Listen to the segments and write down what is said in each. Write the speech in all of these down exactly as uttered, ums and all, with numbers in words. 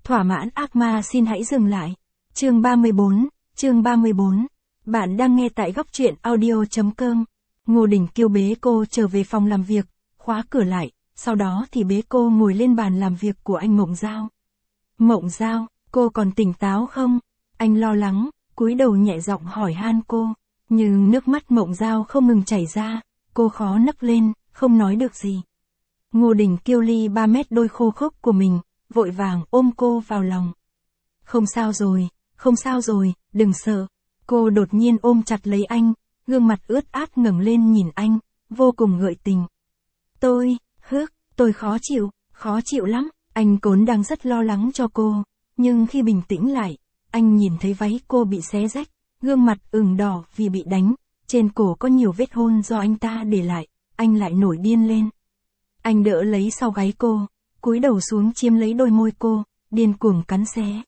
Thỏa mãn ác ma xin hãy dừng lại. Chương ba mươi bốn, chương ba mươi bốn. Bạn đang nghe tại góc truyện audio.com. Ngô Đình Kiêu bế cô trở về phòng làm việc, khóa cửa lại, sau đó thì bế cô ngồi lên bàn làm việc của anh Mộng Giao. Mộng Giao, cô còn tỉnh táo không? Anh lo lắng, cúi đầu nhẹ giọng hỏi han cô, nhưng nước mắt Mộng Giao không ngừng chảy ra, cô khó nấc lên, không nói được gì. Ngô Đình Kiêu ly ba mét đôi khô khốc của mình, vội vàng ôm cô vào lòng. Không sao rồi, không sao rồi, đừng sợ. Cô đột nhiên ôm chặt lấy anh, gương mặt ướt át ngẩng lên nhìn anh, vô cùng gợi tình. Tôi, hước, tôi khó chịu, khó chịu lắm. Anh Cốn đang rất lo lắng cho cô, nhưng khi bình tĩnh lại, anh nhìn thấy váy cô bị xé rách, gương mặt ửng đỏ vì bị đánh, trên cổ có nhiều vết hôn do anh ta để lại, anh lại nổi điên lên. Anh đỡ lấy sau gáy cô, cúi đầu xuống chiếm lấy đôi môi cô, điên cuồng cắn xé.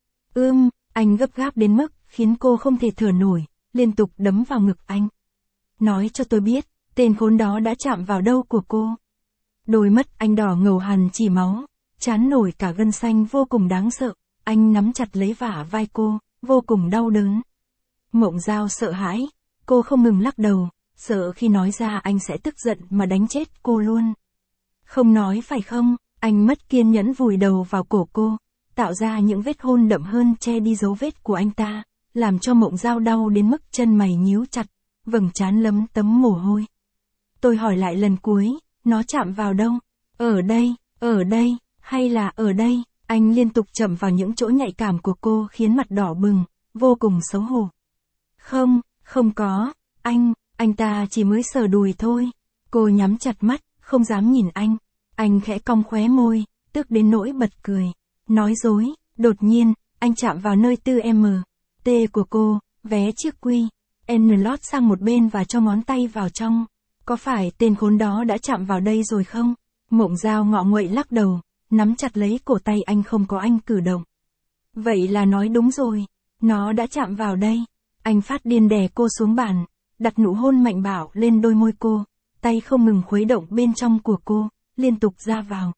Ưm, anh gấp gáp đến mức khiến cô không thể thở nổi, liên tục đấm vào ngực anh. Nói cho tôi biết, tên khốn đó đã chạm vào đâu của cô. Đôi mắt anh đỏ ngầu hằn chỉ máu, trán nổi cả gân xanh vô cùng đáng sợ, anh nắm chặt lấy vả vai cô, vô cùng đau đớn. Mộng Giao sợ hãi, cô không ngừng lắc đầu, sợ khi nói ra anh sẽ tức giận mà đánh chết cô luôn. Không nói phải không? Anh mất kiên nhẫn vùi đầu vào cổ cô, tạo ra những vết hôn đậm hơn che đi dấu vết của anh ta, làm cho Mộng Giao đau đến mức chân mày nhíu chặt, vầng trán lấm tấm mồ hôi. Tôi hỏi lại lần cuối, nó chạm vào đâu? Ở đây, ở đây, hay là ở đây? Anh liên tục chậm vào những chỗ nhạy cảm của cô khiến mặt đỏ bừng, vô cùng xấu hổ. Không, không có, anh, anh ta chỉ mới sờ đùi thôi. Cô nhắm chặt mắt, không dám nhìn anh. Anh khẽ cong khóe môi, tức đến nỗi bật cười. Nói dối, đột nhiên, anh chạm vào nơi tư M, T của cô, vé chiếc quy, N lót sang một bên và cho ngón tay vào trong. Có phải tên khốn đó đã chạm vào đây rồi không? Mộng Giao ngọ nguậy lắc đầu, nắm chặt lấy cổ tay anh không có anh cử động. Vậy là nói đúng rồi, nó đã chạm vào đây. Anh phát điên đè cô xuống bàn, đặt nụ hôn mạnh bạo lên đôi môi cô, tay không ngừng khuấy động bên trong của cô, liên tục ra vào.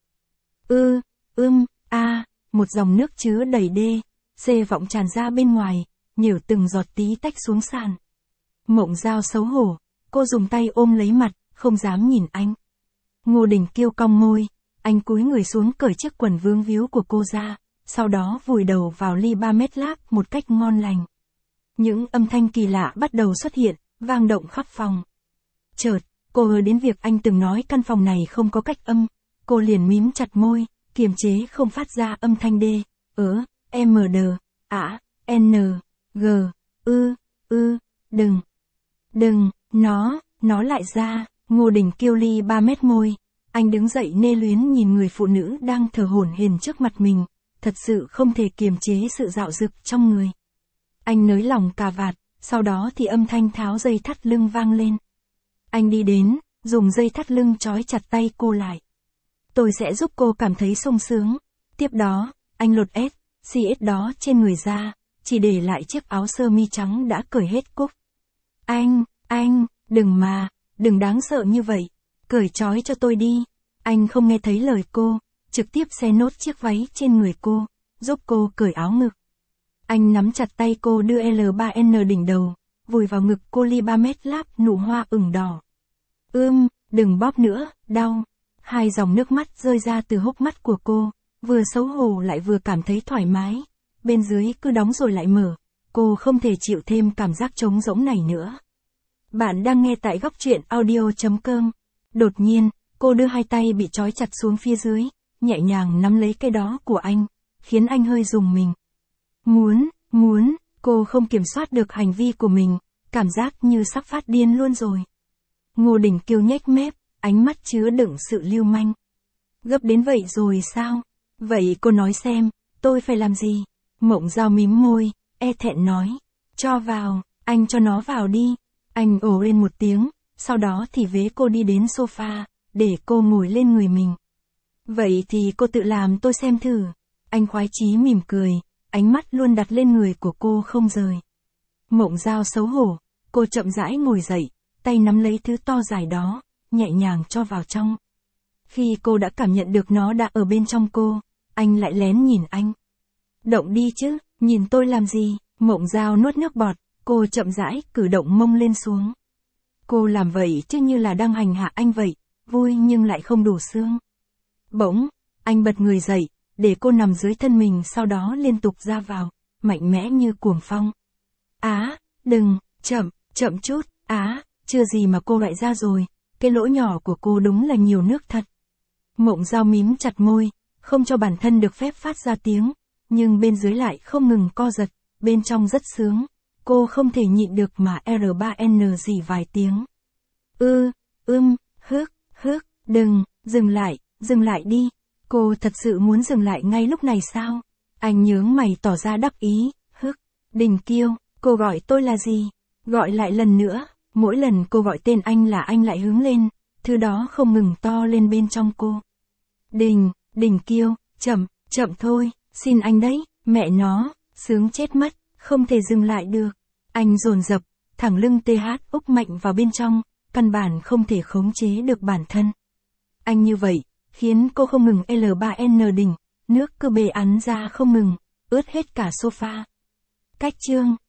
Ư, ưm, a, một dòng nước chứa đầy đê, xê vọng tràn ra bên ngoài, nhểu từng giọt tí tách xuống sàn. Mộng Giao xấu hổ, cô dùng tay ôm lấy mặt, không dám nhìn anh. Ngô Đình Kiêu cong môi, anh cúi người xuống cởi chiếc quần vướng víu của cô ra, sau đó vùi đầu vào ly ba mét lác một cách ngon lành. Những âm thanh kỳ lạ bắt đầu xuất hiện, vang động khắp phòng. Chợt, cô nhớ đến việc anh từng nói căn phòng này không có cách âm, cô liền mím chặt môi, kiềm chế không phát ra âm thanh D, ớ, M D, ả, N, G, ư, ư, đừng, đừng, nó, nó lại ra. Ngô Đình Kiêu ly ba mét môi, anh đứng dậy nê luyến nhìn người phụ nữ đang thở hổn hển trước mặt mình, thật sự không thể kiềm chế sự dạo dực trong người. Anh nới lỏng cà vạt, sau đó thì âm thanh tháo dây thắt lưng vang lên. Anh đi đến, dùng dây thắt lưng trói chặt tay cô lại. Tôi sẽ giúp cô cảm thấy sung sướng. Tiếp đó, anh lột S, xê ét đó trên người ra, chỉ để lại chiếc áo sơ mi trắng đã cởi hết cúc. Anh, anh, đừng mà, đừng đáng sợ như vậy, cởi trói cho tôi đi. Anh không nghe thấy lời cô, trực tiếp xé nốt chiếc váy trên người cô, giúp cô cởi áo ngực. Anh nắm chặt tay cô đưa L ba N đỉnh đầu, vùi vào ngực cô ly ba mét láp nụ hoa ửng đỏ. Ưm, đừng bóp nữa, đau. Hai dòng nước mắt rơi ra từ hốc mắt của cô, vừa xấu hổ lại vừa cảm thấy thoải mái. Bên dưới cứ đóng rồi lại mở, cô không thể chịu thêm cảm giác trống rỗng này nữa. Bạn đang nghe tại góc truyện audio.com. Đột nhiên, cô đưa hai tay bị trói chặt xuống phía dưới, nhẹ nhàng nắm lấy cái đó của anh, khiến anh hơi rùng mình. Muốn, muốn, cô không kiểm soát được hành vi của mình, cảm giác như sắp phát điên luôn rồi. Ngô Đình Kiêu nhếch mép, ánh mắt chứa đựng sự lưu manh. Gấp đến vậy rồi sao? Vậy cô nói xem, tôi phải làm gì? Mộng Giao mím môi, e thẹn nói. Cho vào, anh cho nó vào đi. Anh ồ lên một tiếng, sau đó thì vế cô đi đến sofa, để cô ngồi lên người mình. Vậy thì cô tự làm tôi xem thử. Anh khoái chí mỉm cười, ánh mắt luôn đặt lên người của cô không rời. Mộng Giao xấu hổ, cô chậm rãi ngồi dậy, tay nắm lấy thứ to dài đó, nhẹ nhàng cho vào trong. Khi cô đã cảm nhận được nó đã ở bên trong cô, anh lại lén nhìn anh. Động đi chứ, nhìn tôi làm gì? Mộng Giao nuốt nước bọt, cô chậm rãi cử động mông lên xuống. Cô làm vậy chứ như là đang hành hạ anh vậy, vui nhưng lại không đủ xương. Bỗng, anh bật người dậy, để cô nằm dưới thân mình, sau đó liên tục ra vào, mạnh mẽ như cuồng phong. Á, đừng, chậm, chậm chút, á, chưa gì mà cô lại ra rồi, cái lỗ nhỏ của cô đúng là nhiều nước thật. Mộng Giao mím chặt môi, không cho bản thân được phép phát ra tiếng, nhưng bên dưới lại không ngừng co giật, bên trong rất sướng. Cô không thể nhịn được mà R ba N gì vài tiếng. Ư, ưm, hức, hức, đừng, dừng lại, dừng lại đi. Cô thật sự muốn dừng lại ngay lúc này sao? Anh nhướng mày tỏ ra đắc ý, hức, Đình Kiêu, cô gọi tôi là gì? Gọi lại lần nữa, mỗi lần cô gọi tên anh là anh lại hướng lên, thứ đó không ngừng to lên bên trong cô. Đình, Đình Kiêu, chậm, chậm thôi, xin anh đấy, mẹ nó, sướng chết mất, không thể dừng lại được. Anh dồn dập, thẳng lưng tê hát úc mạnh vào bên trong, căn bản không thể khống chế được bản thân. Anh như vậy, khiến cô không ngừng L ba N đỉnh, nước cứ bê ắn ra không ngừng, ướt hết cả sofa. Cách chương